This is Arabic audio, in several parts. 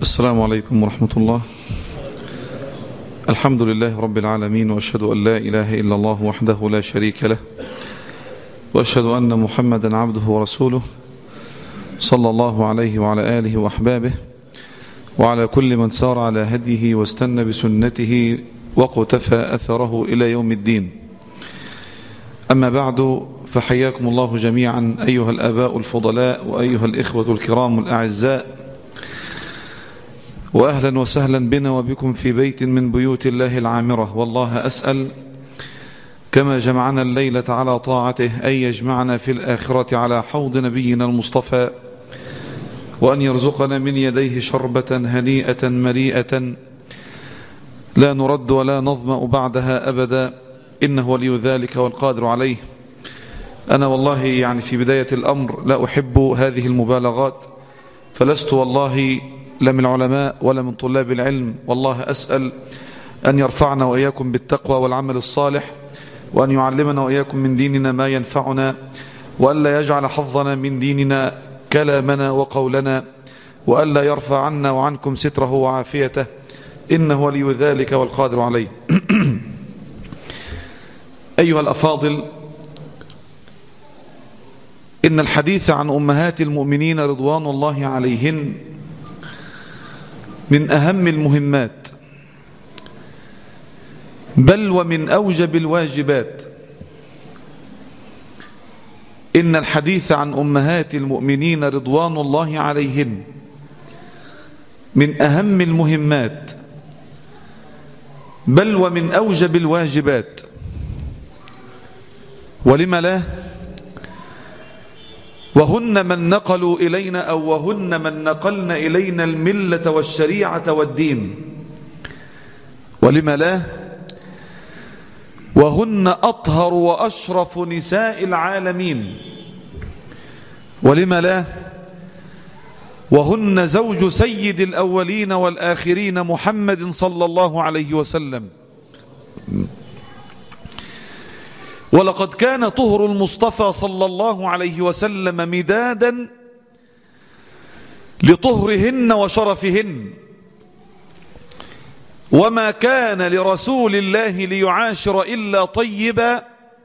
السلام عليكم ورحمة الله. الحمد لله رب العالمين، وأشهد أن لا إله إلا الله وحده لا شريك له، وأشهد أن محمدا عبده ورسوله، صلى الله عليه وعلى آله وأحبابه وعلى كل من سار على هديه واستنى بسنته وقتفى أثره إلى يوم الدين. أما بعد، فحياكم الله جميعا أيها الآباء الفضلاء وأيها الإخوة الكرام الأعزاء، وأهلا وسهلا بنا وبكم في بيت من بيوت الله العامرة. والله أسأل كما جمعنا الليلة على طاعته أن يجمعنا في الآخرة على حوض نبينا المصطفى، وأن يرزقنا من يديه شربة هنيئة مريئة لا نرد ولا نظمأ بعدها أبدا، إنه ولي ذلك والقادر عليه. أنا والله يعني في بداية الأمر لا أحب هذه المبالغات، فلست والله لا من العلماء ولا من طلاب العلم. والله أسأل أن يرفعنا وإياكم بالتقوى والعمل الصالح، وأن يعلمنا وإياكم من ديننا ما ينفعنا، وأن لا يجعل حظنا من ديننا كلامنا وقولنا، وأن لا يرفع عنا وعنكم ستره وعافيته، إنه ولي ذلك والقادر عليه. أيها الأفاضل، إن الحديث عن أمهات المؤمنين رضوان الله عليهن من أهم المهمات، بل ومن أوجب الواجبات. إن الحديث عن أمهات المؤمنين رضوان الله عليهن من أهم المهمات، بل ومن أوجب الواجبات. ولم لا؟ وهن من نقلوا إلينا، أو وهن من نقلن إلينا الملة والشريعة والدين. ولم لا؟ وهن أطهر وأشرف نساء العالمين. ولم لا؟ وهن زوج سيد الأولين والآخرين محمد صلى الله عليه وسلم. ولقد كان طهر المصطفى صلى الله عليه وسلم مدادا لطهرهن وشرفهن، وما كان لرسول الله ليعاشر إلا طيبا،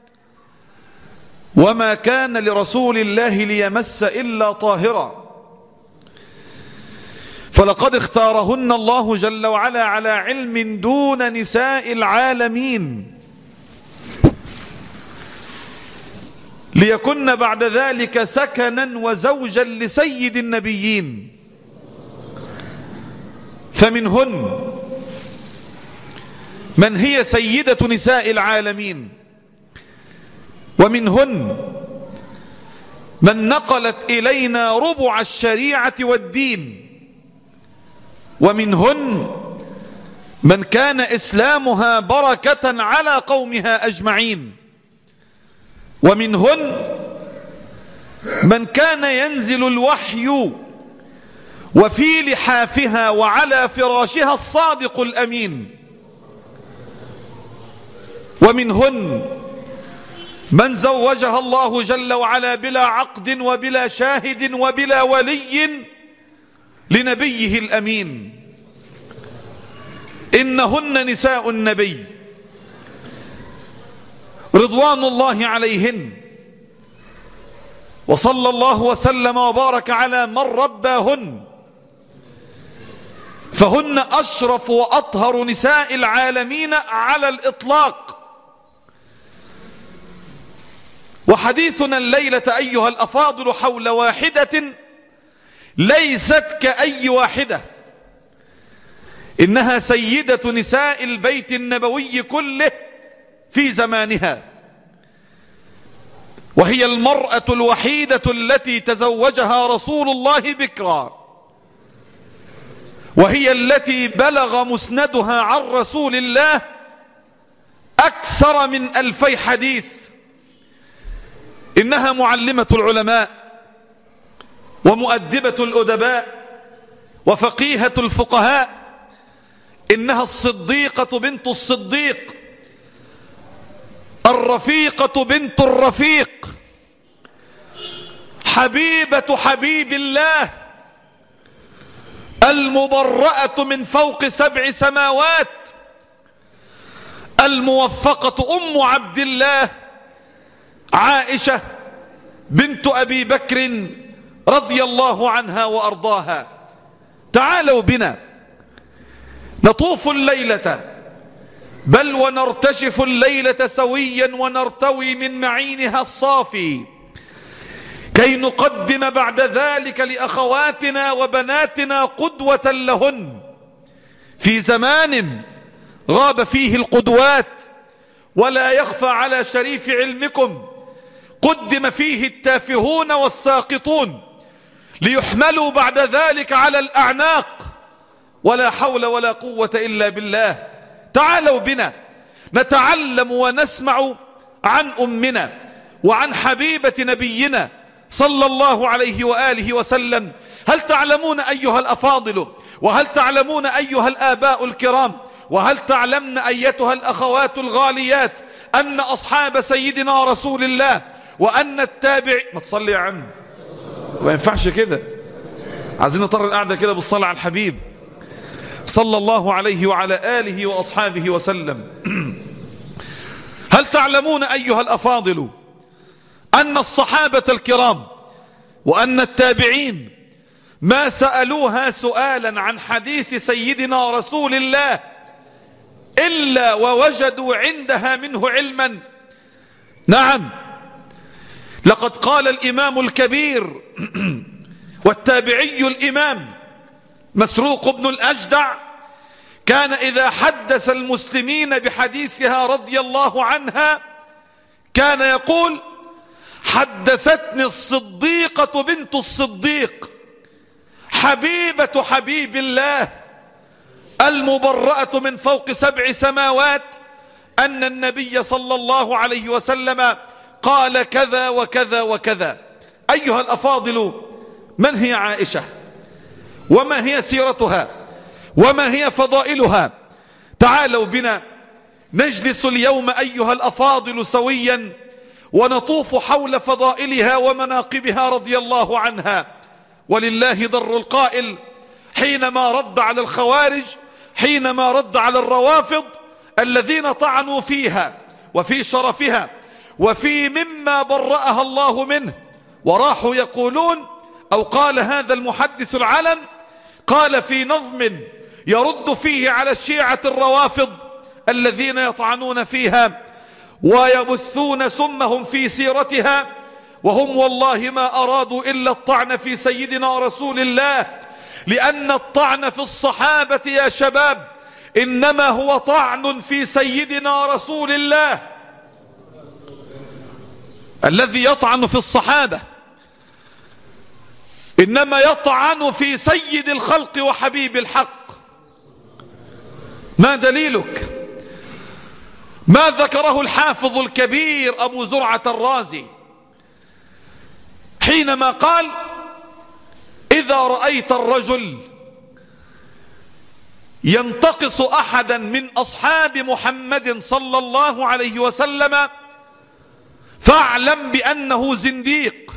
وما كان لرسول الله ليمس إلا طاهرا. فلقد اختارهن الله جل وعلا على علم دون نساء العالمين، ليكن بعد ذلك سكنا وزوجا لسيد النبيين. فمنهن من هي سيدة نساء العالمين، ومنهن من نقلت إلينا ربع الشريعة والدين، ومنهن من كان إسلامها بركة على قومها أجمعين، ومنهن من كان ينزل الوحي وفي لحافها وعلى فراشها الصادق الأمين، ومنهن من زوجها الله جل وعلا بلا عقد وبلا شاهد وبلا ولي لنبيه الأمين. إنهن نساء النبي رضوان الله عليهن، وصلى الله وسلم وبارك على من رباهن، فهن أشرف وأطهر نساء العالمين على الإطلاق. وحديثنا الليلة أيها الأفاضل حول واحدة ليست كأي واحدة، إنها سيدة نساء البيت النبوي كله في زمانها، وهي المرأة الوحيدة التي تزوجها رسول الله بكرا، وهي التي بلغ مسندها عن رسول الله أكثر من 2000 حديث. إنها معلمة العلماء ومؤدبة الأدباء وفقيهة الفقهاء. إنها الصديقة بنت الصديق، الرفيقة بنت الرفيق، حبيبة حبيب الله، المبرأة من فوق 7 سماوات، الموفقة أم عبد الله عائشة بنت أبي بكر رضي الله عنها وأرضاها. تعالوا بنا نطوف الليلة، بل ونرتشف الليلة سويا ونرتوي من معينها الصافي، كي نقدم بعد ذلك لأخواتنا وبناتنا قدوة لهن في زمان غاب فيه القدوات. ولا يخفى على شريف علمكم قدم فيه التافهون والساقطون ليحملوا بعد ذلك على الأعناق، ولا حول ولا قوة إلا بالله. تعالوا بنا نتعلم ونسمع عن أمنا وعن حبيبة نبينا صلى الله عليه وآله وسلم. هل تعلمون أيها الأفاضل، وهل تعلمون أيها الآباء الكرام، وهل تعلمن أيتها الأخوات الغاليات، أن أصحاب سيدنا رسول الله وأن التابع ما تصلي يا عم، ما ينفعش كده، عايزين نطر القعدة كده بالصلاة على الحبيب صلى الله عليه وعلى آله وأصحابه وسلم. هل تعلمون أيها الأفاضل أن الصحابة الكرام وأن التابعين ما سألوها سؤالا عن حديث سيدنا رسول الله إلا ووجدوا عندها منه علما؟ نعم، لقد قال الإمام الكبير والتابعي الإمام مسروق بن الأجدع: كان إذا حدث المسلمين بحديثها رضي الله عنها كان يقول: حدثتني الصديقة بنت الصديق حبيبة حبيب الله المبرأة من فوق 7 سماوات أن النبي صلى الله عليه وسلم قال كذا وكذا وكذا. أيها الأفاضل، من هي عائشة؟ وما هي سيرتها؟ وما هي فضائلها؟ تعالوا بنا نجلس اليوم أيها الأفاضل سويا ونطوف حول فضائلها ومناقبها رضي الله عنها. ولله ضر القائل حينما رد على الخوارج، حينما رد على الروافض الذين طعنوا فيها وفي شرفها وفي مما برأها الله منه، وراحوا يقولون، أو قال هذا المحدث العلم، قال في نظم يرد فيه على الشيعة الروافض الذين يطعنون فيها ويبثون سمهم في سيرتها، وهم والله ما أرادوا إلا الطعن في سيدنا رسول الله، لأن الطعن في الصحابة يا شباب إنما هو طعن في سيدنا رسول الله. الذي يطعن في الصحابة إنما يطعن في سيد الخلق وحبيب الحق. ما دليلك؟ ما ذكره الحافظ الكبير أبو زرعة الرازي حينما قال: إذا رأيت الرجل ينتقص أحدا من أصحاب محمد صلى الله عليه وسلم فاعلم بأنه زنديق.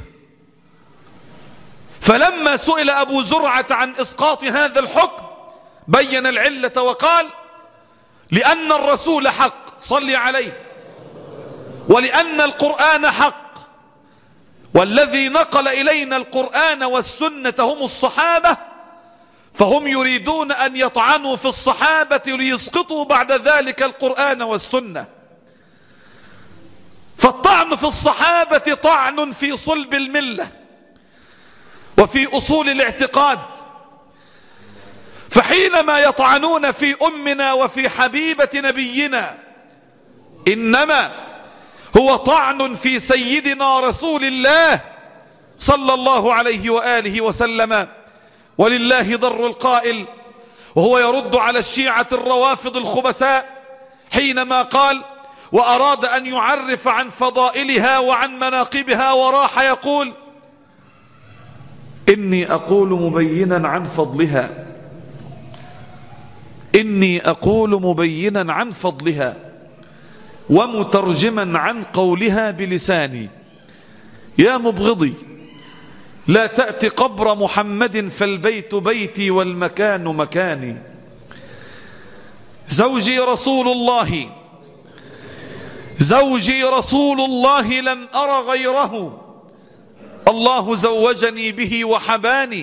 فلما سئل أبو زرعة عن إسقاط هذا الحكم بين العلة وقال: لأن الرسول حق صلي عليه، ولأن القرآن حق، والذي نقل إلينا القرآن والسنة هم الصحابة، فهم يريدون أن يطعنوا في الصحابة ليسقطوا بعد ذلك القرآن والسنة. فالطعن في الصحابة طعن في صلب الملة وفي أصول الاعتقاد. فحينما يطعنون في أمنا وفي حبيبة نبينا إنما هو طعن في سيدنا رسول الله صلى الله عليه وآله وسلم. ولله ضر القائل وهو يرد على الشيعة الروافض الخبثاء حينما قال وأراد أن يعرف عن فضائلها وعن مناقبها وراح يقول: إني أقول مبينا عن فضلها، إني أقول مبينا عن فضلها ومترجما عن قولها بلساني. يا مبغضي، لا تأتي قبر محمد فالبيت بيتي والمكان مكاني. زوجي رسول الله، زوجي رسول الله لم أر غيره، الله زوجني به وحباني،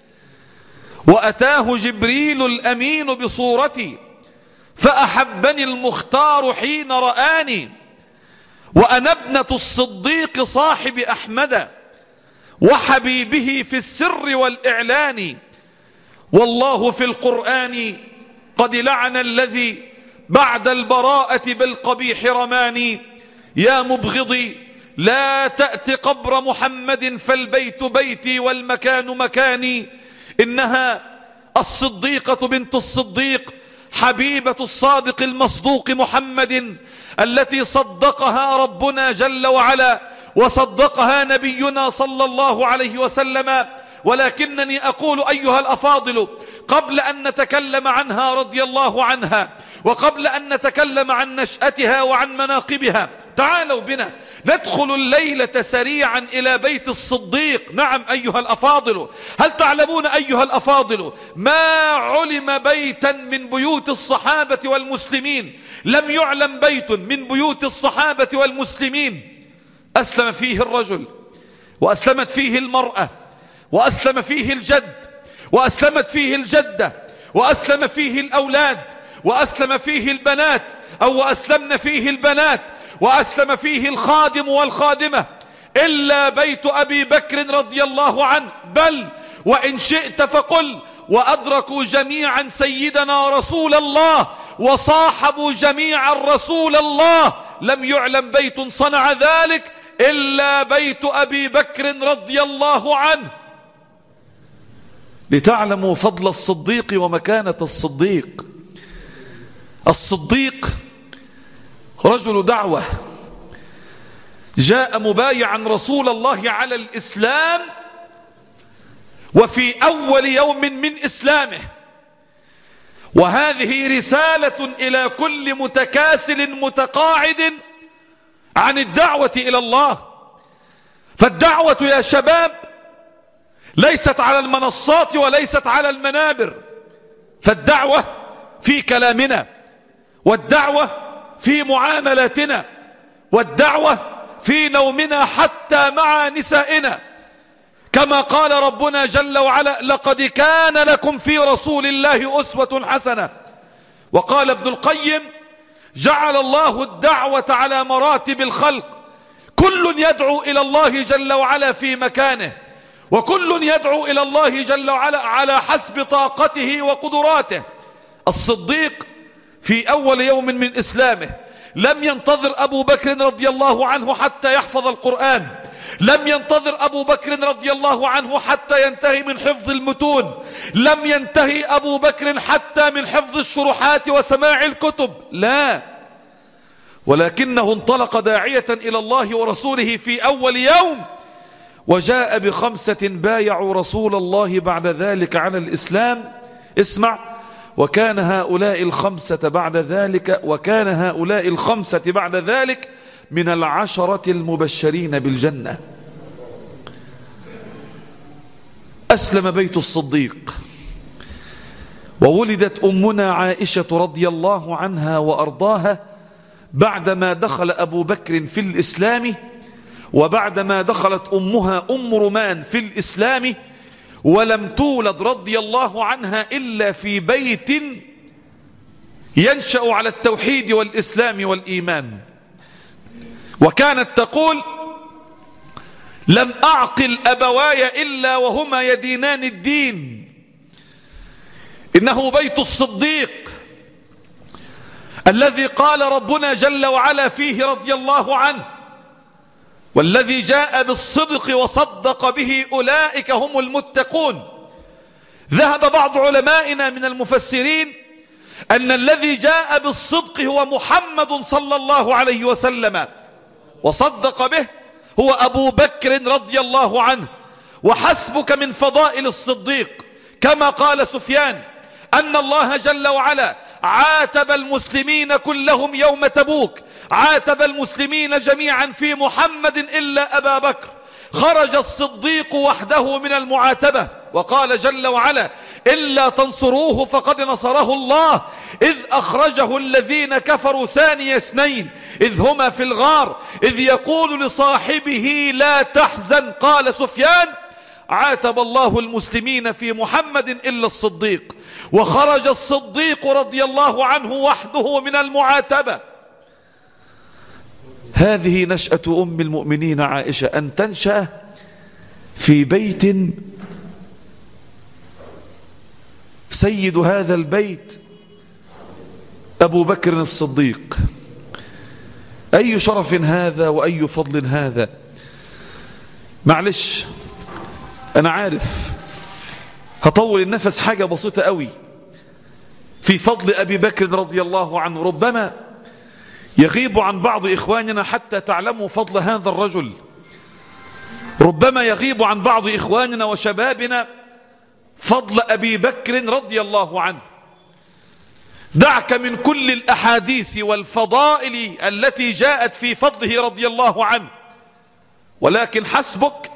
وأتاه جبريل الأمين بصورتي فأحبني المختار حين رآني، وأنا ابنة الصديق صاحب أحمد وحبيبه في السر والإعلان. والله في القرآن قد لعن الذي بعد البراءة بالقبيح رماني. يا مبغضي لا تأت قبر محمد فالبيت بيتي والمكان مكاني. إنها الصديقة بنت الصديق حبيبة الصادق المصدوق محمد، التي صدقها ربنا جل وعلا وصدقها نبينا صلى الله عليه وسلم. ولكنني أقول أيها الأفاضل، قبل أن نتكلم عنها رضي الله عنها، وقبل أن نتكلم عن نشأتها وعن مناقبها، تعالوا بنا ندخل الليلة سريعا إلى بيت الصديق. نعم أيها الأفاضل، هل تعلمون أيها الأفاضل ما علم بيتا من بيوت الصحابة والمسلمين، لم يعلم بيت من بيوت الصحابة والمسلمين أسلم فيه الرجل، وأسلمت فيه المرأة، وأسلم فيه الجد، وأسلمت فيه الجدة، وأسلم فيه الأولاد، وأسلم فيه البنات، أو وأسلمن فيه البنات، وأسلم فيه الخادم والخادمة، إلا بيت أبي بكر رضي الله عنه. بل وإن شئت فقل وأدركوا جميعا سيدنا رسول الله وصاحبوا جميعا رسول الله، لم يعلم بيت صنع ذلك إلا بيت أبي بكر رضي الله عنه. لتعلموا فضل الصديق ومكانة الصديق. الصديق رجل دعوة، جاء مبايعا رسول الله على الإسلام، وفي أول يوم من إسلامه، وهذه رسالة إلى كل متكاسل متقاعد عن الدعوة إلى الله. فالدعوة يا شباب ليست على المنصات وليست على المنابر، فالدعوة في كلامنا، والدعوة في معاملاتنا، والدعوة في نومنا حتى مع نسائنا، كما قال ربنا جل وعلا: لقد كان لكم في رسول الله أسوة حسنة. وقال ابن القيم: جعل الله الدعوة على مراتب الخلق، كل يدعو إلى الله جل وعلا في مكانه، وكل يدعو إلى الله جل وعلا على حسب طاقته وقدراته. الصديق في أول يوم من إسلامه لم ينتظر أبو بكر رضي الله عنه حتى يحفظ القرآن، لم ينتظر أبو بكر رضي الله عنه حتى ينتهي من حفظ المتون، لم ينتهي أبو بكر حتى من حفظ الشروحات وسماع الكتب، لا، ولكنه انطلق داعية إلى الله ورسوله في أول يوم، وجاء ب5 بايعوا رسول الله بعد ذلك على الإسلام. اسمع: وكان هؤلاء الخمسة بعد ذلك من 10 المبشرين بالجنة. أسلم بيت الصديق، وولدت أمنا عائشة رضي الله عنها وأرضاها بعدما دخل أبو بكر في الإسلام، وبعدما دخلت أمها أم رومان في الإسلام، ولم تولد رضي الله عنها إلا في بيت ينشأ على التوحيد والإسلام والإيمان. وكانت تقول: لم أعقل أبواي إلا وهما يدينان الدين. إنه بيت الصديق الذي قال ربنا جل وعلا فيه رضي الله عنه: والذي جاء بالصدق وصدق به أولئك هم المتقون. ذهب بعض علمائنا من المفسرين أن الذي جاء بالصدق هو محمد صلى الله عليه وسلم، وصدق به هو أبو بكر رضي الله عنه. وحسبك من فضائل الصديق كما قال سفيان أن الله جل وعلا عاتب المسلمين كلهم يوم تبوك، عاتب المسلمين جميعا في محمد إلا أبا بكر، خرج الصديق وحده من المعاتبة، وقال جل وعلا: إلا تنصروه فقد نصره الله إذ أخرجه الذين كفروا ثاني اثنين إذ هما في الغار إذ يقول لصاحبه لا تحزن. قال سفيان: عاتب الله المسلمين في محمد إلا الصديق، وخرج الصديق رضي الله عنه وحده من المعاتبة. هذه نشأة أم المؤمنين عائشة، أن تنشأ في بيت سيد هذا البيت أبو بكر الصديق. أي شرف هذا وأي فضل هذا. معلش أنا عارف هطول النفس، حاجة بسيطة قوي في فضل أبي بكر رضي الله عنه. ربما يغيب عن بعض إخواننا حتى تعلموا فضل هذا الرجل، ربما يغيب عن بعض إخواننا وشبابنا فضل أبي بكر رضي الله عنه. دعك من كل الأحاديث والفضائل التي جاءت في فضله رضي الله عنه، ولكن حسبك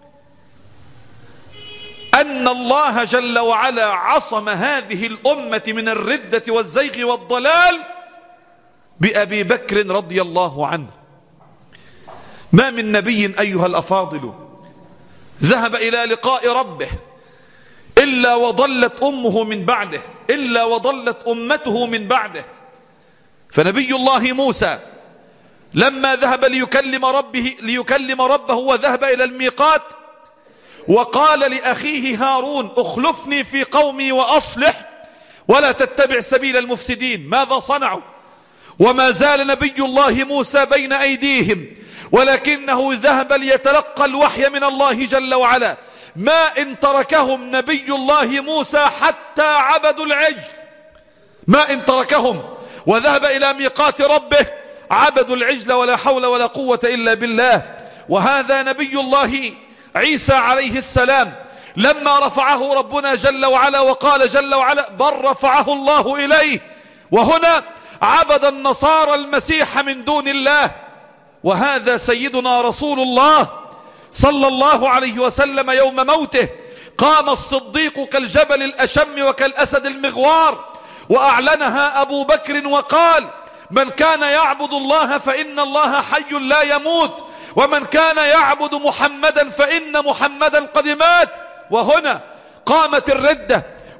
أن الله جل وعلا عصم هذه الأمة من الردة والزيغ والضلال بأبي بكر رضي الله عنه. ما من نبي أيها الأفاضل ذهب إلى لقاء ربه إلا وضلت أمه من بعده، إلا وضلت أمته من بعده. فنبي الله موسى لما ذهب ليكلم ربه وذهب إلى الميقات وقال لأخيه هارون: اخلفني في قومي وأصلح ولا تتبع سبيل المفسدين. ماذا صنعوا؟ وما زال نبي الله موسى بين أيديهم، ولكنه ذهب ليتلقى الوحي من الله جل وعلا. ما إن تركهم نبي الله موسى حتى عبدوا العجل، ما إن تركهم وذهب إلى ميقات ربه عبدوا العجل، ولا حول ولا قوة إلا بالله. وهذا نبي الله عيسى عليه السلام لما رفعه ربنا جل وعلا وقال جل وعلا: بل رفعه الله إليه. وهنا عبد النصارى المسيح من دون الله. وهذا سيدنا رسول الله صلى الله عليه وسلم يوم موته قام الصديق كالجبل الأشم وكالأسد المغوار، وأعلنها أبو بكر وقال: من كان يعبد الله فإن الله حي لا يموت، ومن كان يعبد محمدا فإن محمدا قد مات. وهنا قامت الردة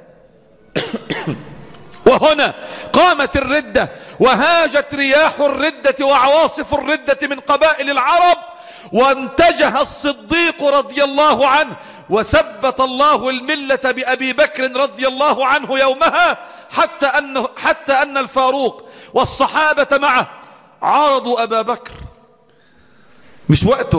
وهنا قامت الردة وهاجت رياح الردة وعواصف الردة من قبائل العرب، وانتجه الصديق رضي الله عنه، وثبت الله الملة بأبي بكر رضي الله عنه يومها، حتى أن الفاروق والصحابة معه عارضوا أبا بكر. مش وقته،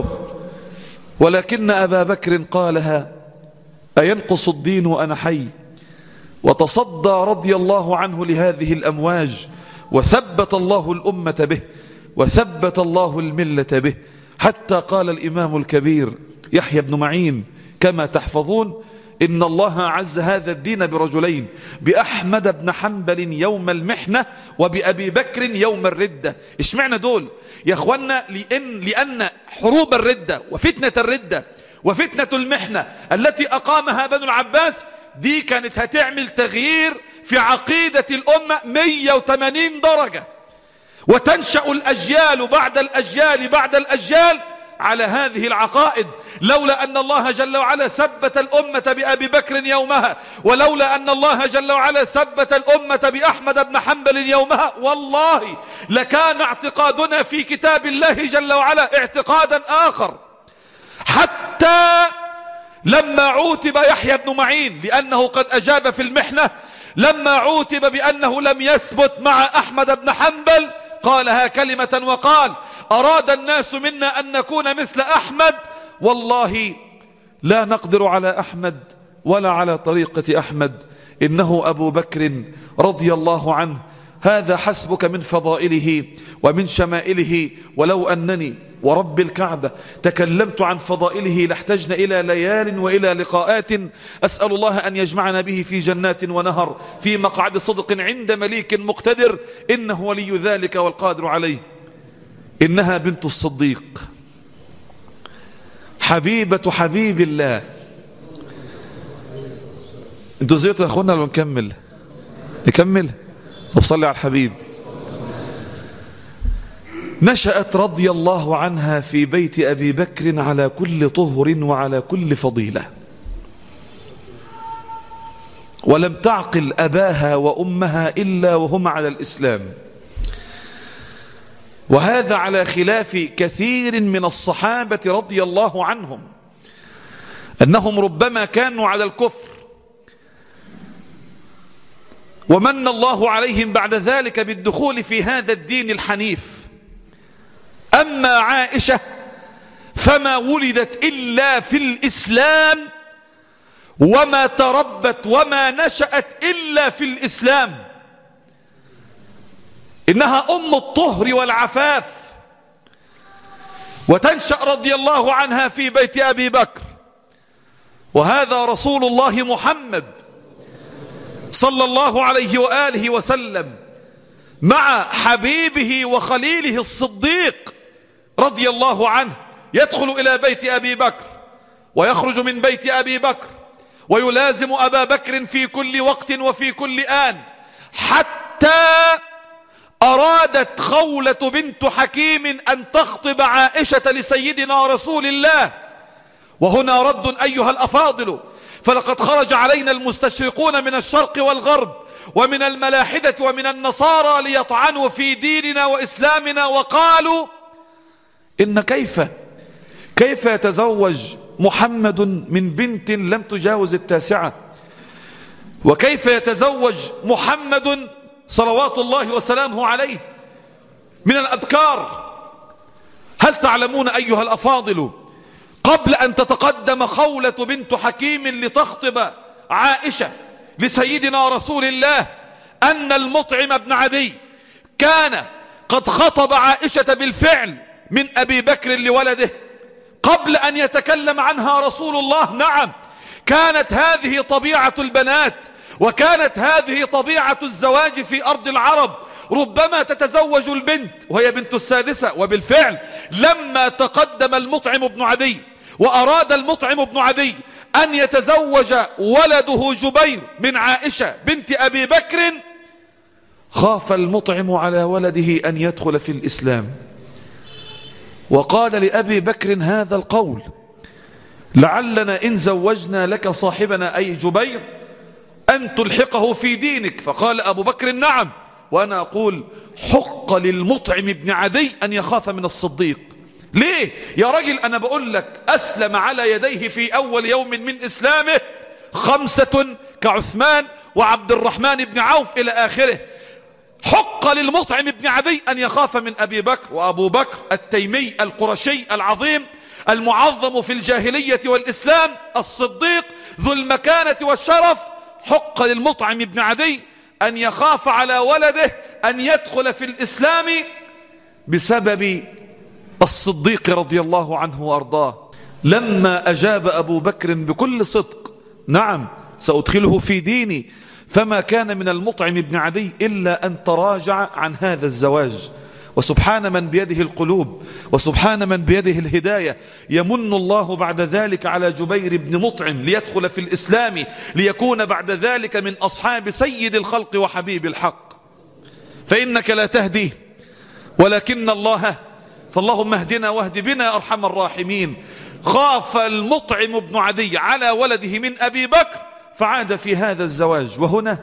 ولكن أبا بكر قالها: أينقص الدين وأنا حي؟ وتصدى رضي الله عنه لهذه الأمواج، وثبت الله الأمة به، وثبت الله الملة به، حتى قال الإمام الكبير يحيى بن معين كما تحفظون: إن الله عز هذا الدين برجلين، بأحمد بن حنبل يوم المحنة وبأبي بكر يوم الردة. اشمعنى دول يا أخوانا؟ لأن حروب الردة وفتنة الردة وفتنة المحنة التي أقامها بنو العباس دي كانت هتعمل تغيير في عقيدة الأمة 180 درجة، وتنشأ الأجيال بعد الأجيال بعد الأجيال على هذه العقائد، لولا أن الله جل وعلا ثبت الأمة بأبي بكر يومها، ولولا أن الله جل وعلا ثبت الأمة بأحمد بن حنبل يومها، والله لكان اعتقادنا في كتاب الله جل وعلا اعتقادا آخر. حتى لما عوتب يحيى بن معين لأنه قد أجاب في المحنة، لما عوتب بأنه لم يثبت مع أحمد بن حنبل قالها كلمة وقال: أراد الناس منا أن نكون مثل أحمد، والله لا نقدر على أحمد ولا على طريقة أحمد، إنه أبو بكر رضي الله عنه. هذا حسبك من فضائله ومن شمائله، ولو أنني ورب الكعبة تكلمت عن فضائله لاحتجنا إلى ليال وإلى لقاءات. أسأل الله أن يجمعنا به في جنات ونهر في مقعد صدق عند مليك مقتدر، إنه ولي ذلك والقادر عليه. إنها بنت الصديق حبيبة حبيب الله. انتوا زيتوا يا اخوانا ولا نكمل؟ نكمل. طب صلي على الحبيب. نشأت رضي الله عنها في بيت أبي بكر على كل طهر وعلى كل فضيلة، ولم تعقل أباها وأمها إلا وهم على الإسلام، وهذا على خلاف كثير من الصحابة رضي الله عنهم، أنهم ربما كانوا على الكفر ومن الله عليهم بعد ذلك بالدخول في هذا الدين الحنيف. أما عائشة فما ولدت إلا في الإسلام، وما تربت وما نشأت إلا في الإسلام. إنها أم الطهر والعفاف، وتنشأ رضي الله عنها في بيت أبي بكر، وهذا رسول الله محمد صلى الله عليه وآله وسلم مع حبيبه وخليله الصديق رضي الله عنه يدخل إلى بيت أبي بكر ويخرج من بيت أبي بكر ويلازم أبا بكر في كل وقت وفي كل آن، حتى أرادت خولة بنت حكيم أن تخطب عائشة لسيدنا رسول الله. وهنا رد أيها الأفاضل، فلقد خرج علينا المستشرقون من الشرق والغرب ومن الملاحدة ومن النصارى ليطعنوا في ديننا وإسلامنا، وقالوا إن كيف يتزوج محمد من بنت لم تجاوز 9، وكيف يتزوج محمد صلوات الله وسلامه عليه من الأبكار. هل تعلمون أيها الأفاضل قبل أن تتقدم خولة بنت حكيم لتخطب عائشة لسيدنا رسول الله أن المطعم بن عدي كان قد خطب عائشة بالفعل من أبي بكر لولده قبل أن يتكلم عنها رسول الله؟ نعم، كانت هذه طبيعة البنات، وكانت هذه طبيعة الزواج في أرض العرب. ربما تتزوج البنت وهي بنت السادسة، وبالفعل لما تقدم المطعم بن عدي وأراد المطعم بن عدي أن يتزوج ولده جبير من عائشة بنت أبي بكر، خاف المطعم على ولده أن يدخل في الإسلام، وقال لأبي بكر هذا القول: لعلنا إن زوجنا لك صاحبنا أي جبير أن تلحقه في دينك. فقال أبو بكر: نعم. وأنا أقول: حق للمطعم بن عدي أن يخاف من الصديق. ليه يا رجل؟ أنا بقول لك أسلم على يديه في أول يوم من إسلامه 5 كعثمان وعبد الرحمن بن عوف إلى آخره. حق للمطعم بن عدي أن يخاف من أبي بكر. وأبو بكر التيمي القرشي العظيم المعظم في الجاهلية والإسلام الصديق ذو المكانة والشرف، حق للمطعم بن عدي أن يخاف على ولده أن يدخل في الإسلام بسبب الصديق رضي الله عنه وأرضاه. لما أجاب أبو بكر بكل صدق: نعم سأدخله في ديني، فما كان من المطعم بن عدي إلا أن تراجع عن هذا الزواج. وسبحان من بيده القلوب، وسبحان من بيده الهداية، يمن الله بعد ذلك على جبير بن مطعم ليدخل في الإسلام ليكون بعد ذلك من أصحاب سيد الخلق وحبيب الحق. فإنك لا تهدي ولكن الله، فاللهم اهدنا واهد بنا يا أرحم الراحمين. خاف المطعم بن عدي على ولده من أبي بكر فعاد في هذا الزواج. وهنا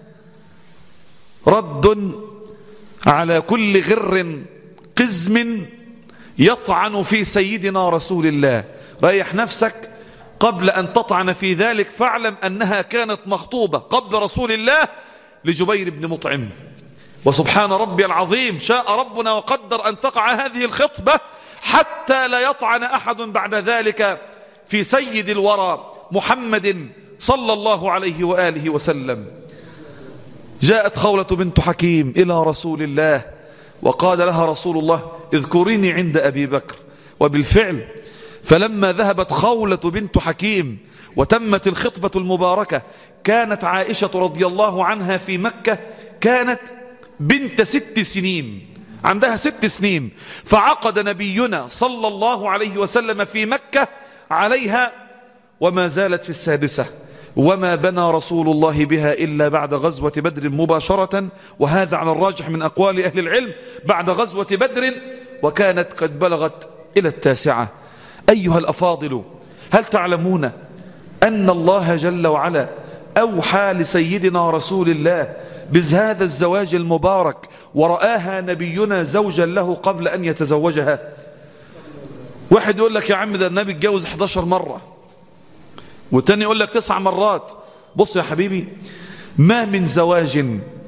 رد على كل غر قزم يطعن في سيدنا رسول الله. ريح نفسك قبل أن تطعن في ذلك، فاعلم أنها كانت مخطوبة قبل رسول الله لجبير بن مطعم. وسبحان ربي العظيم، شاء ربنا وقدر أن تقع هذه الخطبة حتى لا يطعن أحد بعد ذلك في سيد الورى محمد صلى الله عليه وآله وسلم. جاءت خولة بنت حكيم إلى رسول الله وقال لها رسول الله: اذكريني عند أبي بكر. وبالفعل فلما ذهبت خولة بنت حكيم وتمت الخطبة المباركة، كانت عائشة رضي الله عنها في مكة كانت بنت 6 سنين، عندها 6 سنين، فعقد نبينا صلى الله عليه وسلم في مكة عليها وما زالت في السادسة. وما بنى رسول الله بها إلا بعد غزوة بدر مباشرة، وهذا على الراجح من أقوال أهل العلم بعد غزوة بدر، وكانت قد بلغت إلى التاسعة. أيها الأفاضل، هل تعلمون أن الله جل وعلا أوحى لسيدنا رسول الله بهذا الزواج المبارك، ورآها نبينا زوجا له قبل أن يتزوجها؟ واحد يقول لك يا عم ده النبي اتجوز 11 مرة، والتاني يقول لك 9 مرات. بص يا حبيبي، ما من زواج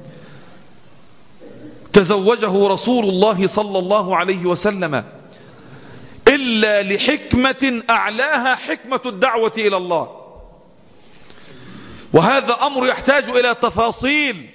تزوجه رسول الله صلى الله عليه وسلم إلا لحكمة أعلاها حكمة الدعوة إلى الله، وهذا أمر يحتاج إلى تفاصيل.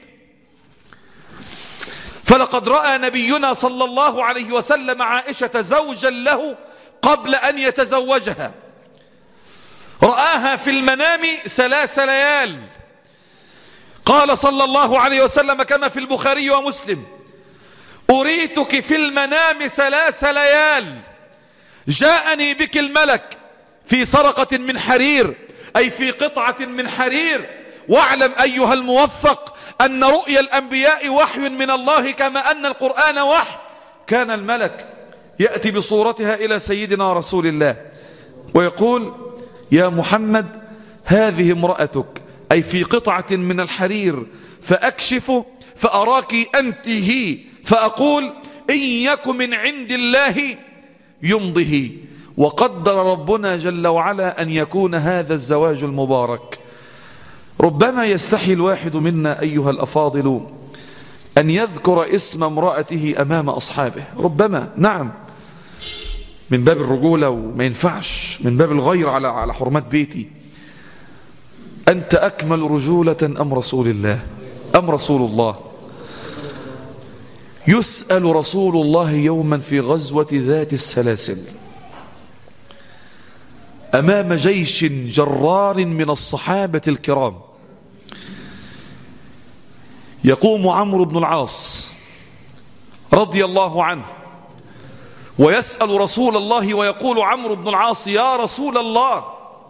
فلقد رأى نبينا صلى الله عليه وسلم عائشة زوجا له قبل أن يتزوجها، رآها في المنام 3 ليال. قال صلى الله عليه وسلم كما في البخاري ومسلم: أريتك في المنام 3 ليال، جاءني بك الملك في سرقة من حرير، أي في قطعة من حرير. واعلم أيها الموفق أن رؤيا الأنبياء وحي من الله كما أن القرآن وحي. كان الملك يأتي بصورتها إلى سيدنا رسول الله ويقول: يا محمد، هذه امرأتك، أي في قطعة من الحرير، فأكشف فأراك أنت هي، فأقول إن يك من عند الله يمضه. وقدر ربنا جل وعلا أن يكون هذا الزواج المبارك. ربما يستحي الواحد منا أيها الأفاضل أن يذكر اسم امرأته أمام أصحابه، ربما، نعم، من باب الرجولة، وما ينفعش من باب الغير على حرمات بيتي. أنت أكمل رجولة أم رسول الله؟ أم رسول الله؟ يسأل رسول الله يوما في غزوة ذات السلاسل أمام جيش جرار من الصحابة الكرام، يقوم عمرو بن العاص رضي الله عنه ويسأل رسول الله، ويقول عمرو بن العاص: يا رسول الله،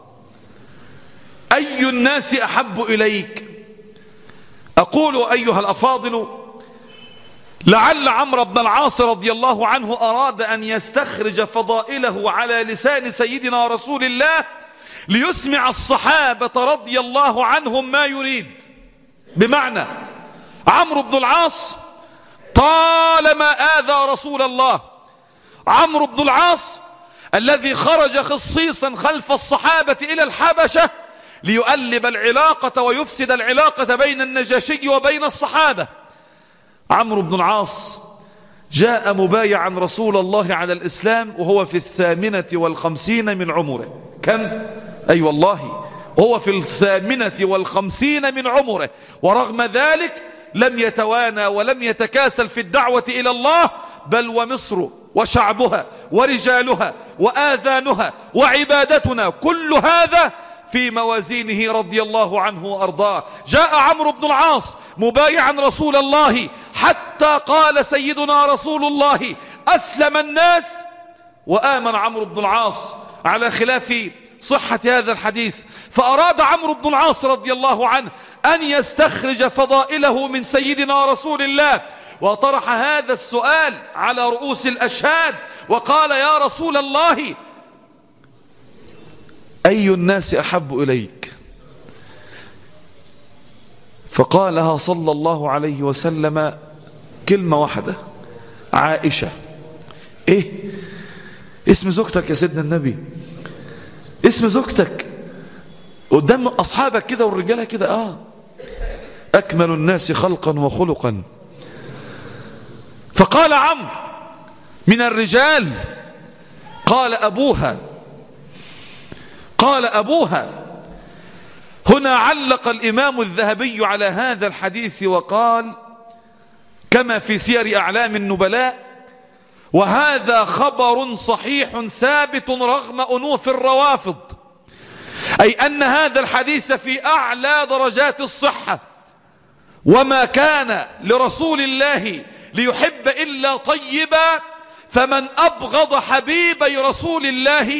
أي الناس أحب إليك؟ أقول أيها الأفاضل، لعل عمرو بن العاص رضي الله عنه أراد أن يستخرج فضائله على لسان سيدنا رسول الله ليسمع الصحابة رضي الله عنهم ما يريد. بمعنى عمرو بن العاص طالما آذى رسول الله، عمرو بن العاص الذي خرج خصيصا خلف الصحابة إلى الحبشة ليؤلب العلاقة ويفسد العلاقة بين النجاشي وبين الصحابة، عمرو بن العاص جاء مبايعا رسول الله على الإسلام وهو في 58 من عمره. كم؟ أي والله، هو في 58 من عمره، ورغم ذلك لم يتوانى ولم يتكاسل في الدعوة إلى الله، بل ومصر وشعبها ورجالها وآذانها وعبادتنا كل هذا في موازينه رضي الله عنه وأرضاه. جاء عمرو بن العاص مبايعا رسول الله حتى قال سيدنا رسول الله: أسلم الناس. وآمن عمرو بن العاص على خلاف صحة هذا الحديث. فأراد عمرو بن العاص رضي الله عنه أن يستخرج فضائله من سيدنا رسول الله، وطرح هذا السؤال على رؤوس الأشهاد وقال: يا رسول الله، أي الناس أحب إليك؟ فقالها صلى الله عليه وسلم كلمة واحدة: عائشة. إيه؟ اسم زوجتك يا سيدنا النبي، اسم زوجتك قدام أصحابك كده والرجالة كده. أكمل الناس خلقا وخلقا. فقال عمرو من الرجال: قال أبوها، قال أبوها. هنا علق الإمام الذهبي على هذا الحديث وقال كما في سير أعلام النبلاء: وهذا خبر صحيح ثابت رغم أنوف الروافض، أي أن هذا الحديث في أعلى درجات الصحة، وما كان لرسول الله ليحب إلا طيبا، فمن أبغض حبيبي رسول الله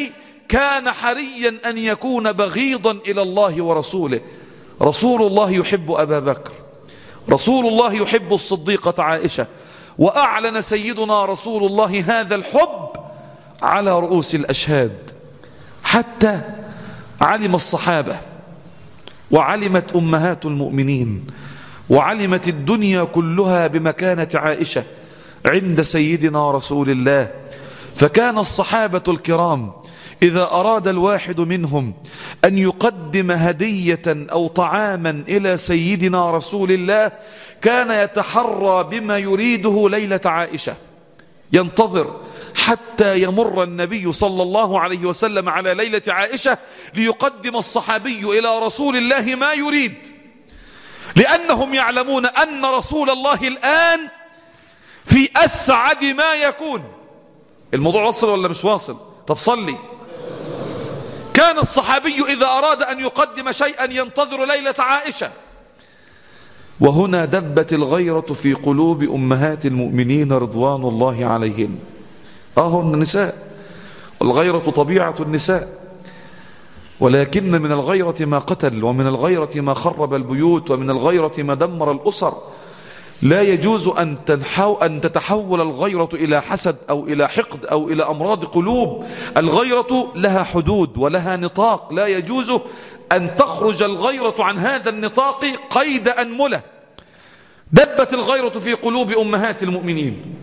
كان حريا أن يكون بغيضا إلى الله ورسوله. رسول الله يحب أبا بكر، رسول الله يحب الصديقة عائشة، وأعلن سيدنا رسول الله هذا الحب على رؤوس الأشهاد، حتى علم الصحابة وعلمت أمهات المؤمنين وعلمت الدنيا كلها بمكانة عائشة عند سيدنا رسول الله. فكان الصحابة الكرام إذا أراد الواحد منهم أن يقدم هدية أو طعاما إلى سيدنا رسول الله كان يتحرى بما يريده ليلة عائشة، ينتظر حتى يمر النبي صلى الله عليه وسلم على ليلة عائشة ليقدم الصحابي إلى رسول الله ما يريد، لأنهم يعلمون أن رسول الله الآن في أسعد ما يكون. الموضوع واصل ولا مش واصل؟ طب صلي. كان الصحابي إذا أراد أن يقدم شيئا ينتظر ليلة عائشة. وهنا دبت الغيرة في قلوب أمهات المؤمنين رضوان الله عليهن. هن النساء، والغيرة طبيعة النساء، ولكن من الغيرة ما قتل، ومن الغيرة ما خرب البيوت، ومن الغيرة ما دمر الأسر. لا يجوز أن تتحول الغيرة إلى حسد أو إلى حقد أو إلى أمراض قلوب. الغيرة لها حدود ولها نطاق، لا يجوز أن تخرج الغيرة عن هذا النطاق قيد أنملة. دبت الغيرة في قلوب أمهات المؤمنين،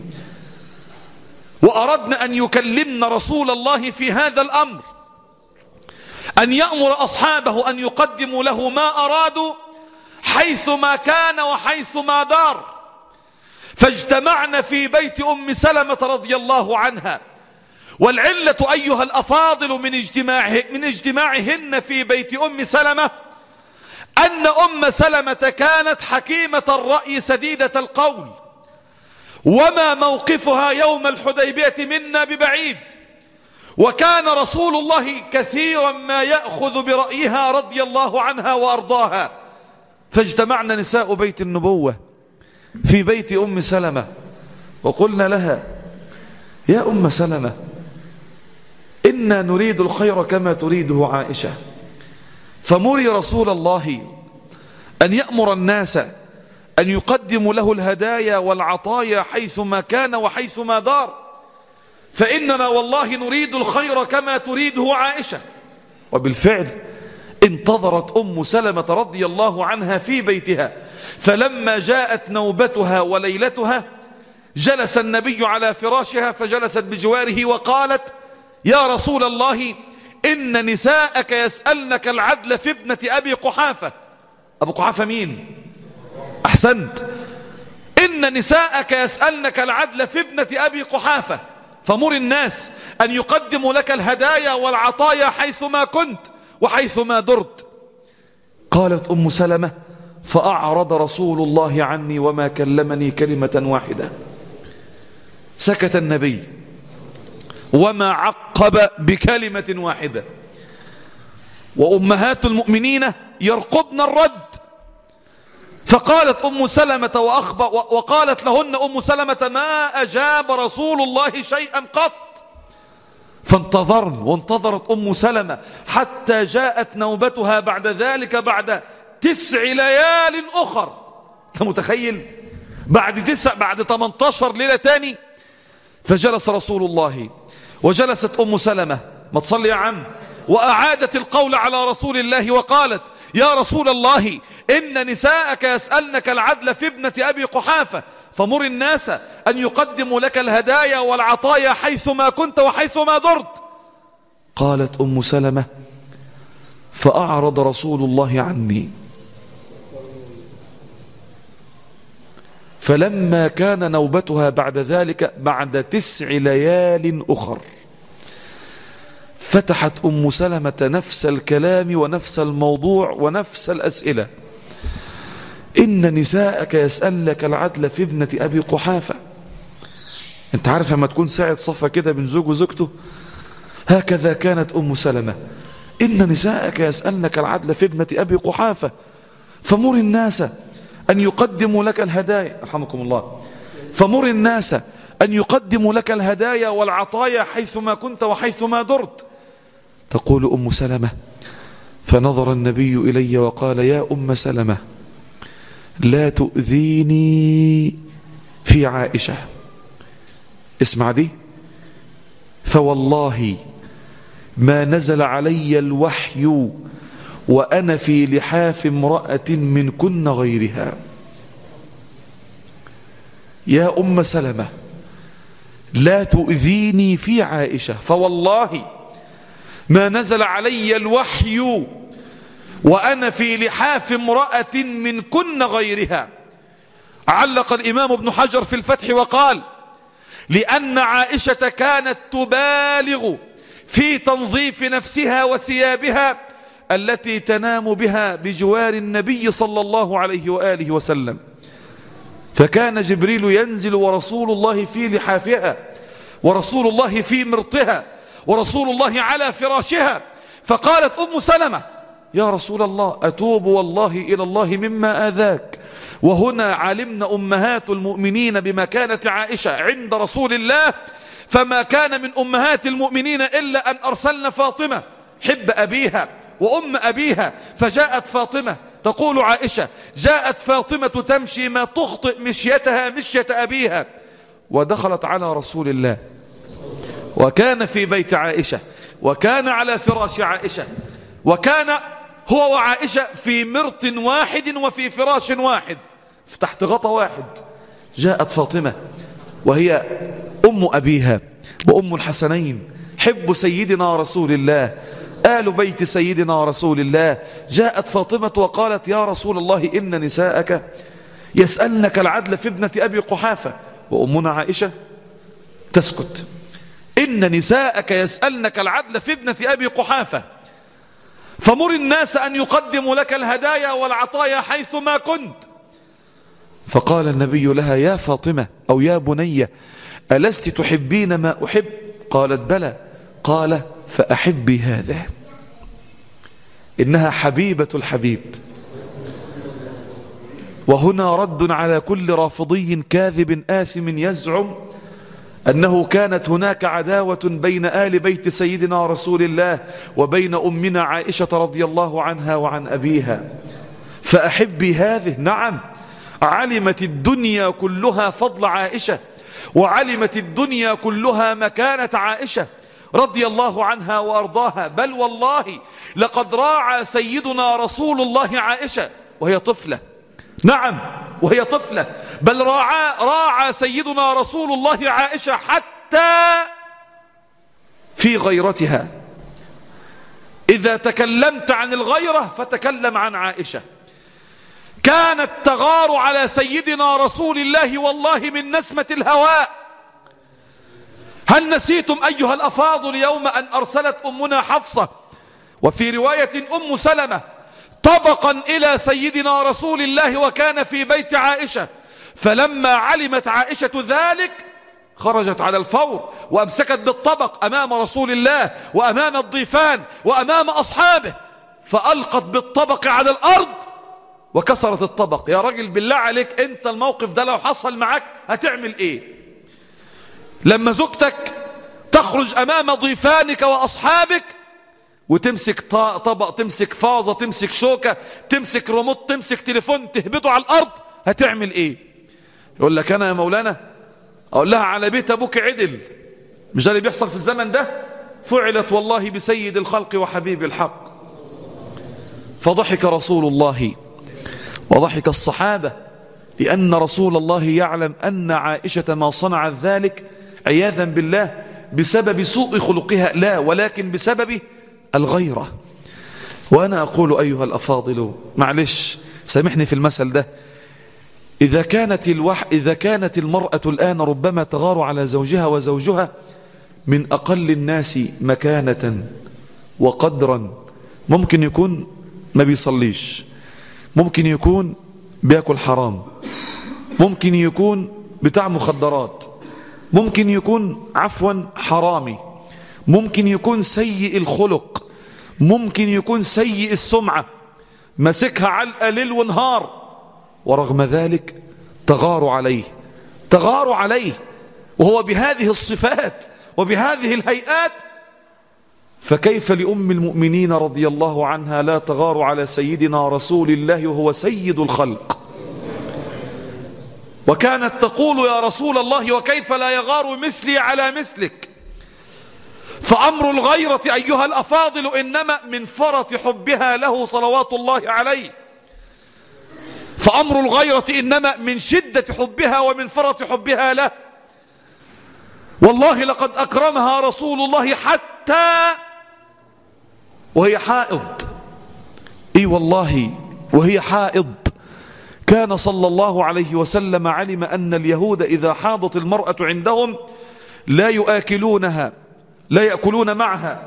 وأردنا أن يكلمن رسول الله في هذا الأمر، أن يأمر أصحابه أن يقدموا له ما أرادوا حيثما كان وحيثما دار. فاجتمعنا في بيت أم سلمة رضي الله عنها. والعلة أيها الأفاضل من اجتماعهن في بيت أم سلمة أن أم سلمة كانت حكيمة الرأي سديدة القول، وما موقفها يوم الحديبية منا ببعيد، وكان رسول الله كثيرا ما يأخذ برأيها رضي الله عنها وأرضاها. فاجتمعنا نساء بيت النبوة في بيت أم سلمة وقلنا لها: يا أم سلمة، إنا نريد الخير كما تريده عائشة، فمري رسول الله أن يأمر الناس أن يقدموا له الهدايا والعطايا حيثما كان وحيثما دار، فإننا والله نريد الخير كما تريده عائشة. وبالفعل انتظرت أم سلمة رضي الله عنها في بيتها، فلما جاءت نوبتها وليلتها جلس النبي على فراشها فجلست بجواره وقالت: يا رسول الله، إن نساءك يسألنك العدل في ابنة أبي قحافة. أبو قحافة مين؟ أحسنت. إن نساءك يسألنك العدل في ابنة أبي قحافة، فمر الناس أن يقدموا لك الهدايا والعطايا حيثما كنت وحيثما درت. قالت أم سلمة: فأعرض رسول الله عني وما كلمني كلمة واحدة. سكت النبي وما عقب بكلمة واحدة، وأمهات المؤمنين يرقبن الرد. فقالت أم سلمة وقالت لهن أم سلمة: ما أجاب رسول الله شيئا قط. فانتظرن، وانتظرت أم سلمة حتى جاءت نوبتها بعد ذلك بعد 9 ليال أخر. أنت متخيل؟ بعد 18 ليلة تاني. فجلس رسول الله وجلست أم سلمة، ما تصلي يا عم، وأعادت القول على رسول الله وقالت: يا رسول الله، إن نساءك يسألنك العدل في ابنة أبي قحافة، فمر الناس أن يقدموا لك الهدايا والعطايا حيثما كنت وحيثما درت. قالت أم سلمة: فأعرض رسول الله عني، فلما كان نوبتها بعد ذلك بعد 9 ليال أخر فتحت أم سلمة نفس الكلام ونفس الموضوع ونفس الأسئلة: إن نساءك يسألك العدل في ابنة أبي قحافة. أنت عارف لما تكون ساعة صفة كده بين زوج وزوجته، هكذا كانت أم سلمة: إن نساءك يسألك العدل في ابنة أبي قحافة، فمر الناس أن يقدموا لك الهدايا، رحمكم الله، فمر الناس أن يقدموا لك الهدايا والعطايا حيثما كنت وحيثما درت. تقول أم سلمة: فنظر النبي إلي وقال: يا أم سلمة لا تؤذيني في عائشة. اسمع دي: فوالله ما نزل علي الوحي وأنا في لحاف امرأة منكن غيرها. يا أم سلمة لا تؤذيني في عائشة، فوالله ما نزل علي الوحي وأنا في لحاف امرأة منكن غيرها. علق الإمام ابن حجر في الفتح وقال: لأن عائشة كانت تبالغ في تنظيف نفسها وثيابها التي تنام بها بجوار النبي صلى الله عليه وآله وسلم، فكان جبريل ينزل ورسول الله في لحافها، ورسول الله في مرطها، ورسول الله على فراشها. فقالت أم سلمة: يا رسول الله أتوب والله إلى الله مما آذاك. وهنا علمنا أمهات المؤمنين بمكانة عائشة عند رسول الله، فما كان من أمهات المؤمنين إلا أن أرسلن فاطمة حب أبيها وأم أبيها، فجاءت فاطمة. تقول عائشة: جاءت فاطمة تمشي ما تخطئ مشيتها مشية أبيها، ودخلت على رسول الله، وكان في بيت عائشة، وكان على فراش عائشة، وكان هو وعائشة في مرط واحد وفي فراش واحد تحت غطاء واحد. جاءت فاطمة وهي أم أبيها وأم الحسنين، حب سيدنا رسول الله، آل بيت سيدنا رسول الله. جاءت فاطمة وقالت: يا رسول الله إن نساءك يسألنك العدل في ابنة أبي قحافة. وأمنا عائشة تسكت: إن نساءك يسألنك العدل في ابنة أبي قحافة، فمر الناس أن يقدموا لك الهدايا والعطايا حيثما كنت. فقال النبي لها: يا فاطمة أو يا بنية ألست تحبين ما أحب؟ قالت: بلى. قال: فأحبي هذا. إنها حبيبة الحبيب. وهنا رد على كل رافضي كاذب آثم يزعم أنه كانت هناك عداوة بين آل بيت سيدنا رسول الله وبين أمنا عائشة رضي الله عنها وعن أبيها. فأحبي هذه. نعم، علمت الدنيا كلها فضل عائشة، وعلمت الدنيا كلها مكانة عائشة رضي الله عنها وأرضاها. بل والله لقد راعى سيدنا رسول الله عائشة وهي طفلة. نعم، وهي طفلة. بل راعى سيدنا رسول الله عائشة حتى في غيرتها. إذا تكلمت عن الغيرة فتكلم عن عائشة. كانت تغار على سيدنا رسول الله والله من نسمة الهواء. هل نسيتم أيها الأفاضل يوم أن أرسلت أمنا حفصة وفي رواية أم سلمة طبقا إلى سيدنا رسول الله وكان في بيت عائشة، فلما علمت عائشة ذلك خرجت على الفور وأمسكت بالطبق أمام رسول الله وأمام الضيفان وأمام أصحابه، فألقت بالطبق على الأرض وكسرت الطبق. يا راجل بالله عليك، أنت الموقف ده لو حصل معك هتعمل إيه؟ لما زوجتك تخرج أمام ضيفانك وأصحابك وتمسك طبق، تمسك فازة، تمسك شوكة، تمسك ريموت، تمسك تليفون، تهبطه على الأرض، هتعمل إيه؟ يقول لك أنا يا مولانا أقول لها على بيت أبوك عدل. مش ده اللي بيحصل في الزمن ده؟ فعلت والله بسيد الخلق وحبيب الحق. فضحك رسول الله وضحك الصحابة، لأن رسول الله يعلم أن عائشة ما صنعت ذلك عياذا بالله بسبب سوء خلقها، لا، ولكن بسبب الغيرة. وأنا أقول أيها الأفاضل، معلش سامحني في المثل ده، إذا كانت المرأة الآن ربما تغار على زوجها وزوجها من أقل الناس مكانة وقدرا، ممكن يكون ما بيصليش، ممكن يكون بياكل حرام، ممكن يكون بتاع مخدرات، ممكن يكون عفوا حرامي، ممكن يكون سيء الخلق، ممكن يكون سيء السمعة، مسكها علقة ليل ونهار، ورغم ذلك تغار عليه وهو بهذه الصفات وبهذه الهيئات. فكيف لأم المؤمنين رضي الله عنها لا تغار على سيدنا رسول الله وهو سيد الخلق؟ وكانت تقول يا رسول الله وكيف لا يغار مثلي على مثلك؟ فأمر الغيرة أيها الأفاضل إنما من فرط حبها له صلوات الله عليه. فأمر الغيرة إنما من شدة حبها ومن فرط حبها له. والله لقد أكرمها رسول الله حتى وهي حائض. إي والله وهي حائض كان صلى الله عليه وسلم علم أن اليهود إذا حاضت المرأة عندهم لا يؤكلونها، لا يأكلون معها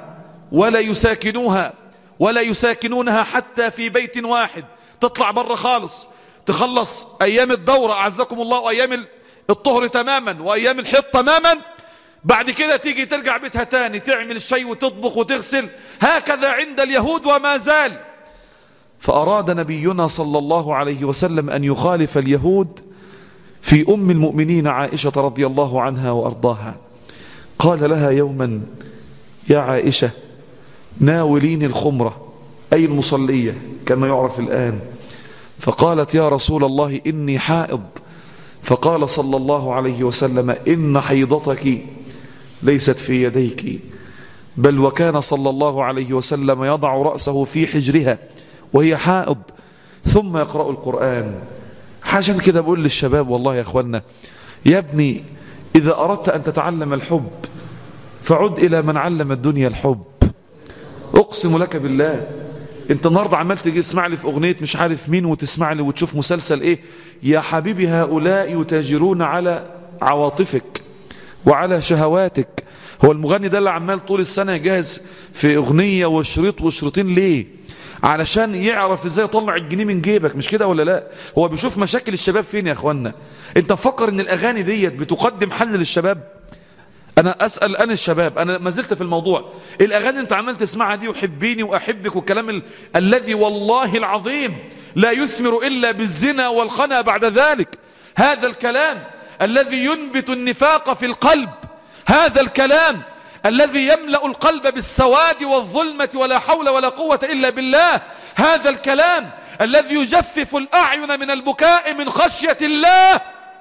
ولا يساكنونها حتى في بيت واحد. تطلع بره خالص، تخلص أيام الدورة أعزكم الله وأيام الطهر تماما وأيام الحيض تماما، بعد كده تيجي ترجع بيتها تاني تعمل الشيء وتطبخ وتغسل. هكذا عند اليهود وما زال. فأراد نبينا صلى الله عليه وسلم أن يخالف اليهود في أم المؤمنين عائشة رضي الله عنها وأرضاها. قال لها يوما يا عائشة ناوليني الخمرة، أي المصلية كما يعرف الآن. فقالت يا رسول الله إني حائض. فقال صلى الله عليه وسلم إن حيضتك ليست في يديك، بل وكان صلى الله عليه وسلم يضع رأسه في حجرها وهي حائض ثم يقرأ القرآن. عشان كده بقول للشباب والله يا أخوانا، يا ابني إذا أردت أن تتعلم الحب فعد إلى من علم الدنيا الحب. أقسم لك بالله انت النهاردة عمال تجي تسمع لي في أغنية مش عارف مين وتسمع لي وتشوف مسلسل ايه. يا حبيبي هؤلاء يتاجرون على عواطفك وعلى شهواتك. هو المغني ده اللي عمال طول السنة يجهز في أغنية وشريط وشريطين ليه؟ علشان يعرف ازاي يطلع الجنيه من جيبك، مش كده ولا لا؟ هو بيشوف مشاكل الشباب فين يا اخوانا. انت مفكر ان الاغاني ديت بتقدم حل للشباب؟ انا اسأل انا الشباب، انا ما زلت في الموضوع. الاغاني انت عمال تسمعها دي وحبيني واحبك والكلام الذي والله العظيم لا يثمر الا بالزنا والخنا بعد ذلك. هذا الكلام الذي ينبت النفاق في القلب، هذا الكلام الذي يملأ القلب بالسواد والظلمة ولا حول ولا قوة إلا بالله، هذا الكلام الذي يجفف الأعين من البكاء من خشية الله.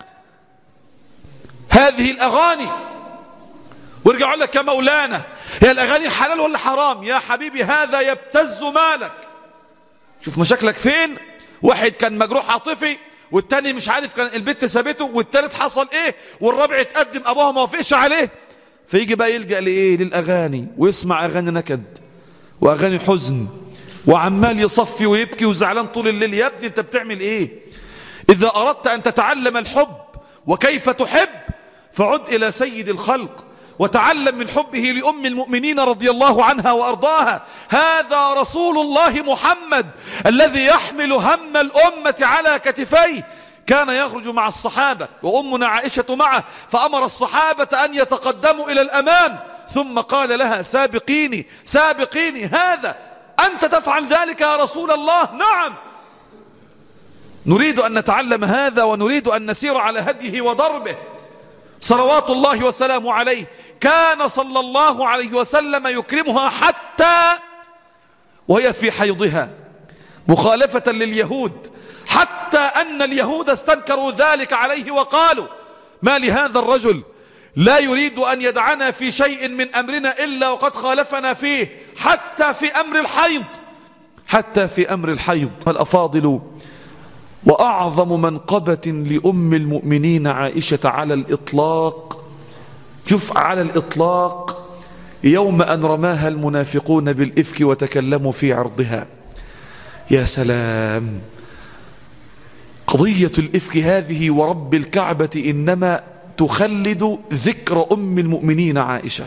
هذه الأغاني وارجعوا لك يا مولانا، هي الأغاني حلال ولا حرام؟ يا حبيبي هذا يبتز مالك. شوف مشاكلك فين. واحد كان مجروح عاطفي والتاني مش عارف كان البنت سابته والتالت حصل ايه والرابع اتقدم ابوها ما وافقش عليه، فيجي بقى يلجأ لإيه؟ للأغاني، ويسمع أغاني نكد وأغاني حزن وعمال يصفي ويبكي وزعلان طول الليل. يا ابني أنت بتعمل إيه؟ إذا أردت أن تتعلم الحب وكيف تحب فعد إلى سيد الخلق وتعلم من حبه لأم المؤمنين رضي الله عنها وأرضاها. هذا رسول الله محمد الذي يحمل هم الأمة على كتفيه. كان يخرج مع الصحابة وأمنا عائشة معه، فأمر الصحابة أن يتقدموا إلى الأمام ثم قال لها سابقيني سابقيني. هذا أنت تفعل ذلك يا رسول الله؟ نعم. نريد أن نتعلم هذا ونريد أن نسير على هديه وضربه صلوات الله وسلامه عليه. كان صلى الله عليه وسلم يكرمها حتى وهي في حيضها مخالفة لليهود، حتى أن اليهود استنكروا ذلك عليه وقالوا ما لهذا الرجل لا يريد أن يدعنا في شيء من أمرنا إلا وقد خالفنا فيه، حتى في أمر الحيض، حتى في أمر الحيض. الأفاضل وأعظم منقبة لأم المؤمنين عائشة على الإطلاق، شوف على الإطلاق، يوم أن رماها المنافقون بالإفك وتكلموا في عرضها. يا سلام، قضية الإفك هذه ورب الكعبة إنما تخلد ذكر أم المؤمنين عائشة.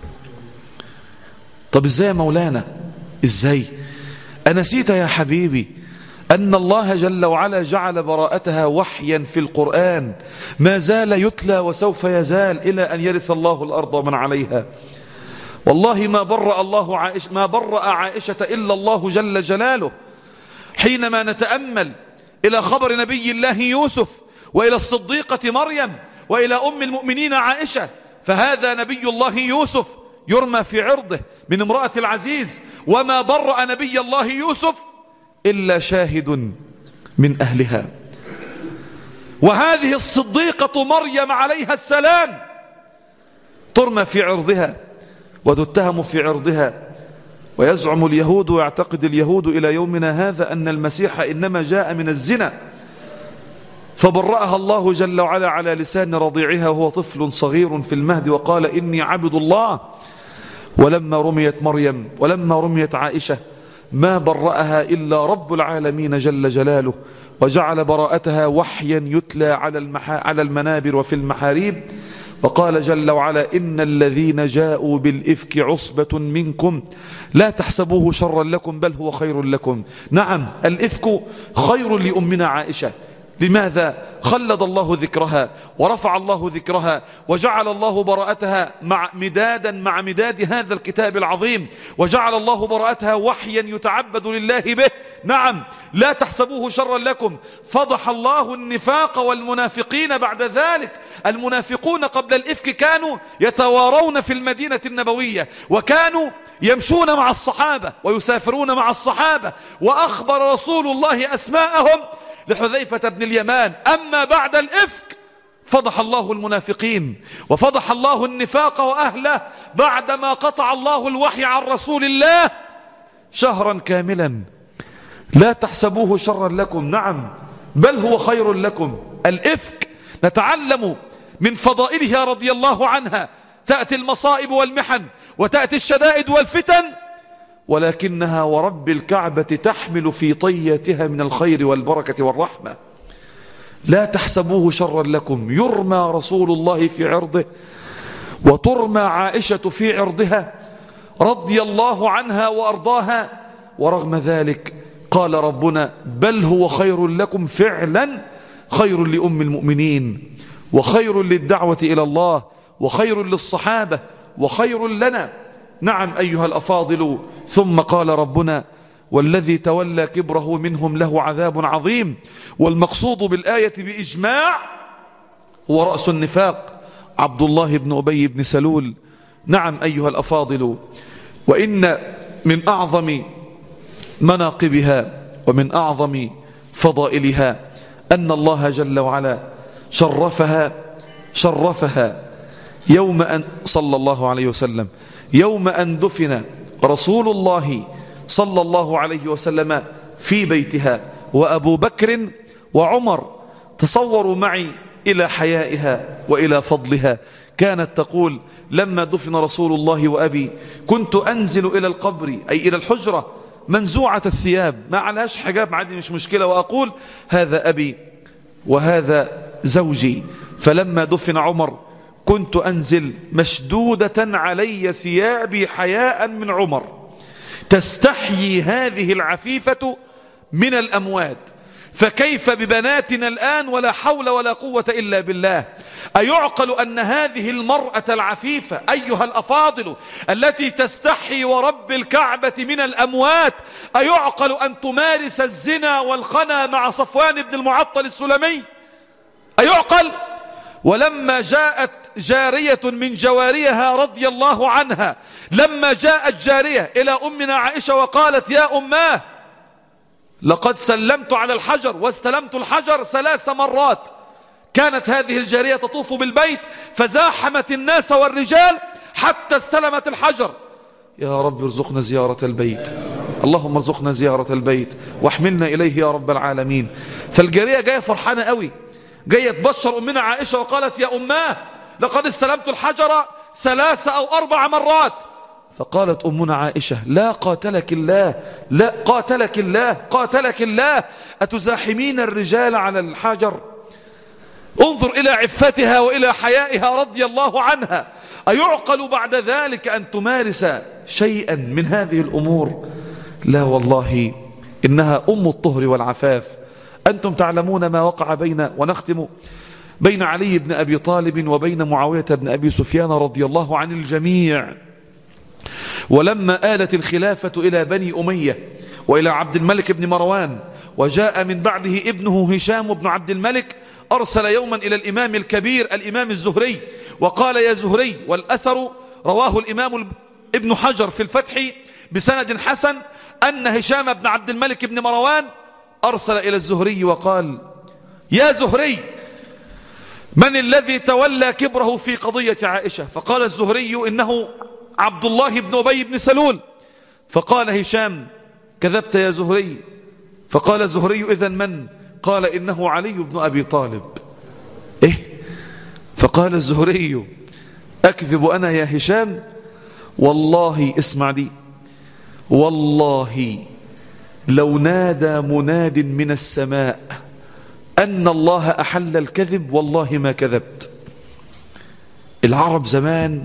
طب إزاي يا مولانا؟ إزاي؟ أنسيت يا حبيبي أن الله جل وعلا جعل براءتها وحيا في القرآن ما زال يتلى وسوف يزال إلى أن يرث الله الأرض ومن عليها. والله ما برأ عائشة إلا الله جل جلاله. حينما نتأمل إلى خبر نبي الله يوسف وإلى الصديقة مريم وإلى أم المؤمنين عائشة، فهذا نبي الله يوسف يرمى في عرضه من امرأة العزيز، وما برأ نبي الله يوسف إلا شاهد من أهلها. وهذه الصديقة مريم عليها السلام ترمى في عرضها وتتهم في عرضها. ويزعم اليهود ويعتقد اليهود إلى يومنا هذا أن المسيح إنما جاء من الزنا، فبرأها الله جل وعلا على لسان رضيعها وهو طفل صغير في المهد، وقال إني عبد الله. ولما رميت مريم ولما رميت عائشة ما برأها إلا رب العالمين جل جلاله، وجعل براءتها وحيا يتلى على المنابر وفي المحاريب. وقال جل وعلا إن الذين جاءوا بالإفك عصبة منكم لا تحسبوه شرا لكم بل هو خير لكم. نعم، الإفك خير لأمنا عائشة. لماذا؟ خلد الله ذكرها ورفع الله ذكرها وجعل الله براءتها مدادا مع مداد هذا الكتاب العظيم، وجعل الله براءتها وحيا يتعبد لله به. نعم، لا تحسبوه شرا لكم. فضح الله النفاق والمنافقين بعد ذلك. المنافقون قبل الإفك كانوا يتوارون في المدينة النبوية، وكانوا يمشون مع الصحابة ويسافرون مع الصحابة، وأخبر رسول الله أسماءهم لحذيفة بن اليمان. أما بعد الإفك فضح الله المنافقين وفضح الله النفاق وأهله بعدما قطع الله الوحي عن رسول الله شهرا كاملا. لا تحسبوه شرا لكم، نعم بل هو خير لكم. الإفك نتعلم من فضائلها رضي الله عنها. تأتي المصائب والمحن وتأتي الشدائد والفتن، ولكنها ورب الكعبة تحمل في طياتها من الخير والبركة والرحمة. لا تحسبوه شرا لكم. يرمى رسول الله في عرضه وترمى عائشة في عرضها رضي الله عنها وأرضاها، ورغم ذلك قال ربنا بل هو خير لكم. فعلا خير لأم المؤمنين وخير للدعوة إلى الله وخير للصحابة وخير لنا. نعم أيها الأفاضل. ثم قال ربنا والذي تولى كبره منهم له عذاب عظيم. والمقصود بالآية بإجماع هو رأس النفاق عبد الله بن أبي بن سلول. نعم أيها الأفاضل. وإن من أعظم مناقبها ومن أعظم فضائلها أن الله جل وعلا شرفها يوم أن صلى الله عليه وسلم يوم أن دفن رسول الله صلى الله عليه وسلم في بيتها، وأبو بكر وعمر. تصوروا معي إلى حيائها وإلى فضلها. كانت تقول لما دفن رسول الله وأبي كنت أنزل إلى القبر أي إلى الحجرة منزوعة الثياب، ما عليهاش حجاب، عادي مش مشكلة، وأقول هذا أبي وهذا زوجي. فلما دفن عمر كنت أنزل مشدودة علي ثيابي حياء من عمر. تستحيي هذه العفيفة من الأموات، فكيف ببناتنا الآن؟ ولا حول ولا قوة إلا بالله. أيعقل أن هذه المرأة العفيفة أيها الأفاضل التي تستحي ورب الكعبة من الأموات، أيعقل أن تمارس الزنا والخنا مع صفوان بن المعطل السلمي؟ أيعقل؟ ولما جاءت جارية من جواريها رضي الله عنها، لما جاءت جارية إلى أمنا عائشة وقالت يا أماه لقد سلمت على الحجر واستلمت الحجر 3 مرات. كانت هذه الجارية تطوف بالبيت فزاحمت الناس والرجال حتى استلمت الحجر. يا رب ارزقنا زيارة البيت، اللهم ارزقنا زيارة البيت واحملنا إليه يا رب العالمين. فالجارية جاية فرحانة قوي، جاية تبشر أمنا عائشة وقالت يا أماه لقد استلمت الحجر 3 أو 4 مرات. فقالت أمنا عائشة لا قاتلك الله، لا قاتلك الله، قاتلك الله، أتزاحمين الرجال على الحجر؟ انظر إلى عفتها وإلى حيائها رضي الله عنها. أيعقل بعد ذلك أن تمارس شيئا من هذه الأمور؟ لا والله، إنها أم الطهر والعفاف. أنتم تعلمون ما وقع بين علي بن أبي طالب وبين معاوية بن أبي سفيان رضي الله عن الجميع. ولما آلت الخلافة إلى بني أمية وإلى عبد الملك بن مروان، وجاء من بعده ابنه هشام بن عبد الملك، أرسل يوما إلى الإمام الكبير الإمام الزهري وقال يا زهري، والأثر رواه الإمام ابن حجر في الفتح بسند حسن أن هشام بن عبد الملك بن مروان أرسل إلى الزهري وقال: يا زهري، من الذي تولى كبره في قضية عائشة؟ فقال الزهري: إنه عبد الله بن أبي بن سلول. فقال هشام: كذبت يا زهري. فقال الزهري: إذن من؟ قال: إنه علي بن أبي طالب. فقال الزهري: أكذب أنا يا هشام؟ والله، اسمع دي، والله لو نادى مناد من السماء أن الله أحل الكذب والله ما كذبت. العرب زمان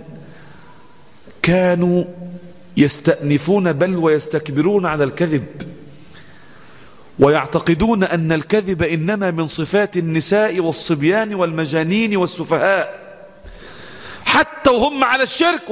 كانوا يستأنفون بل ويستكبرون على الكذب، ويعتقدون أن الكذب إنما من صفات النساء والصبيان والمجانين والسفهاء، حتى وهم على الشرك.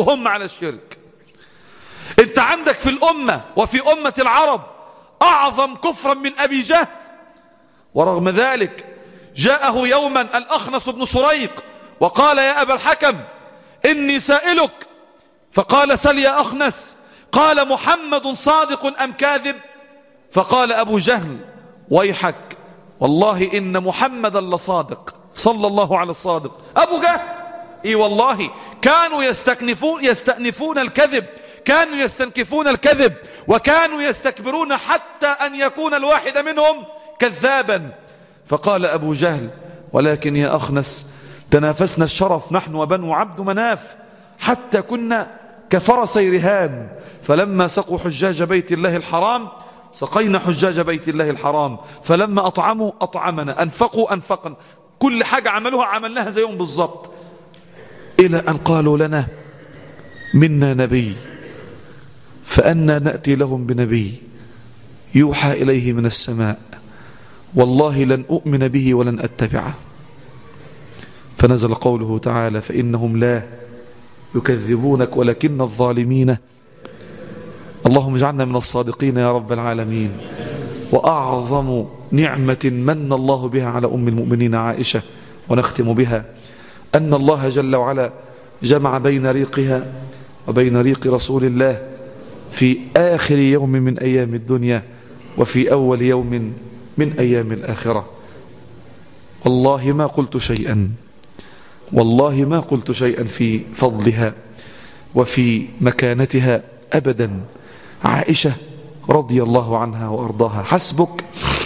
انت عندك في الأمة وفي أمة العرب أعظم كفرا من أبي جهل، ورغم ذلك جاءه يوما الأخنس بن شريق وقال: يا أبا الحكم إني سائلك. فقال: سل يا أخنس. قال: محمد صادق أم كاذب؟ فقال أبو جهل: ويحك، والله إن محمدا لصادق، صلى الله على الصادق. أبو جهل والله كانوا يستأنفون الكذب، كانوا يستنكفون الكذب، وكانوا يستكبرون حتى أن يكون الواحد منهم كذابا. فقال أبو جهل: ولكن يا أخنس تنافسنا الشرف نحن وبنو عبد مناف حتى كنا كفرسي رهان، فلما سقوا حجاج بيت الله الحرام سقينا حجاج بيت الله الحرام، فلما أطعموا أطعمنا، أنفقوا أنفقنا، كل حاجة عملوها عملناها زيهم بالضبط، إلى أن قالوا لنا: منا نبي، فأنا نأتي لهم بنبي يوحى إليه من السماء، والله لن أؤمن به ولن أتبعه. فنزل قوله تعالى: فإنهم لا يكذبونك ولكن الظالمين. اللهم اجعلنا من الصادقين يا رب العالمين. وأعظم نعمة من الله بها على أم المؤمنين عائشة، ونختم بها، أن الله جل وعلا جمع بين ريقها وبين ريق رسول الله في آخر يوم من أيام الدنيا وفي أول يوم من أيام الآخرة. والله ما قلت شيئا في فضلها وفي مكانتها أبدا. عائشة رضي الله عنها وأرضاها، حسبك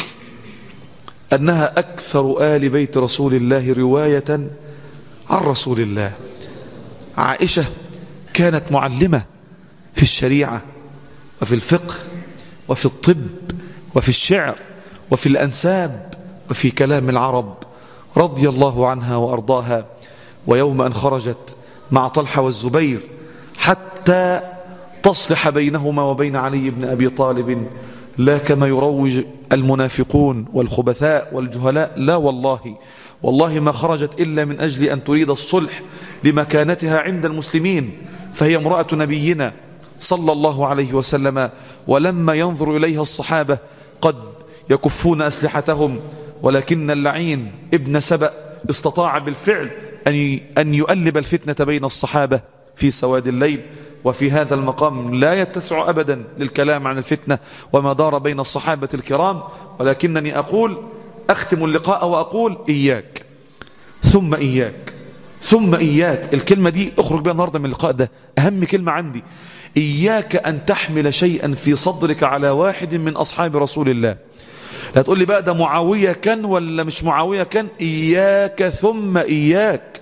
أنها أكثر آل بيت رسول الله رواية عن رسول الله. عائشة كانت معلمة في الشريعة وفي الفقه وفي الطب وفي الشعر وفي الأنساب وفي كلام العرب، رضي الله عنها وأرضاها. ويوم أن خرجت مع طلحة والزبير حتى تصلح بينهما وبين علي بن أبي طالب، لا كما يروج المنافقون والخبثاء والجهلاء، لا والله ما خرجت إلا من أجل أن تريد الصلح لمكانتها عند المسلمين، فهي امرأة نبينا صلى الله عليه وسلم. ولما ينظر إليها الصحابة قد يكفون أسلحتهم، ولكن اللعين ابن سبأ استطاع بالفعل أن يؤلب الفتنة بين الصحابة في سواد الليل. وفي هذا المقام لا يتسع أبدا للكلام عن الفتنة وما دار بين الصحابة الكرام، ولكنني أختم اللقاء وأقول: إياك ثم إياك ثم إياك. الكلمة دي أخرج بها النهاردة من اللقاء ده، أهم كلمة عندي. إياك أن تحمل شيئا في صدرك على واحد من أصحاب رسول الله. لا تقول لي بقى ده معاوية كان ولا مش معاوية كان. إياك ثم إياك،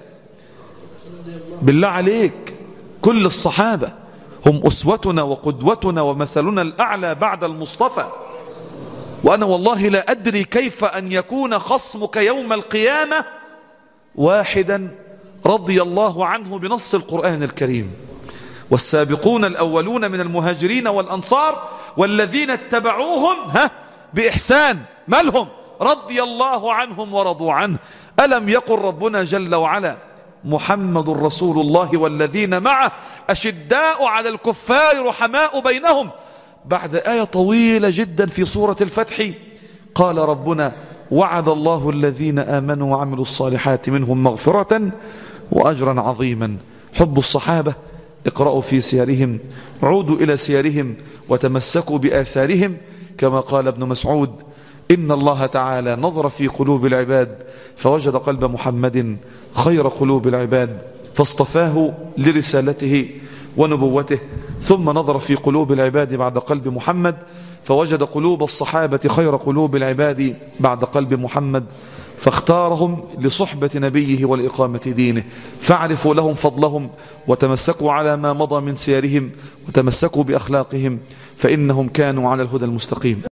بالله عليك. كل الصحابة هم أسوتنا وقدوتنا ومثلنا الأعلى بعد المصطفى. وأنا والله لا أدري كيف أن يكون خصمك يوم القيامة واحدا رضي الله عنه بنص القرآن الكريم: والسابقون الأولون من المهاجرين والأنصار والذين اتبعوهم بإحسان، مالهم؟ رضي الله عنهم ورضوا عنه. ألم يقل ربنا جل وعلا: محمد رسول الله والذين معه أشداء على الكفار رحماء بينهم؟ بعد آية طويلة جدا في سورة الفتح قال ربنا: وعد الله الذين آمنوا وعملوا الصالحات منهم مغفرة وأجرا عظيما. حب الصحابة اقرأوا في سيرهم، عودوا إلى سيرهم وتمسكوا بآثارهم، كما قال ابن مسعود: إن الله تعالى نظر في قلوب العباد فوجد قلب محمد خير قلوب العباد فاصطفاه لرسالته ونبوته، ثم نظر في قلوب العباد بعد قلب محمد فوجد قلوب الصحابة خير قلوب العباد بعد قلب محمد، فاختارهم لصحبة نبيه ولإقامة دينه، فاعرفوا لهم فضلهم وتمسكوا على ما مضى من سيرهم وتمسكوا بأخلاقهم، فإنهم كانوا على الهدى المستقيم.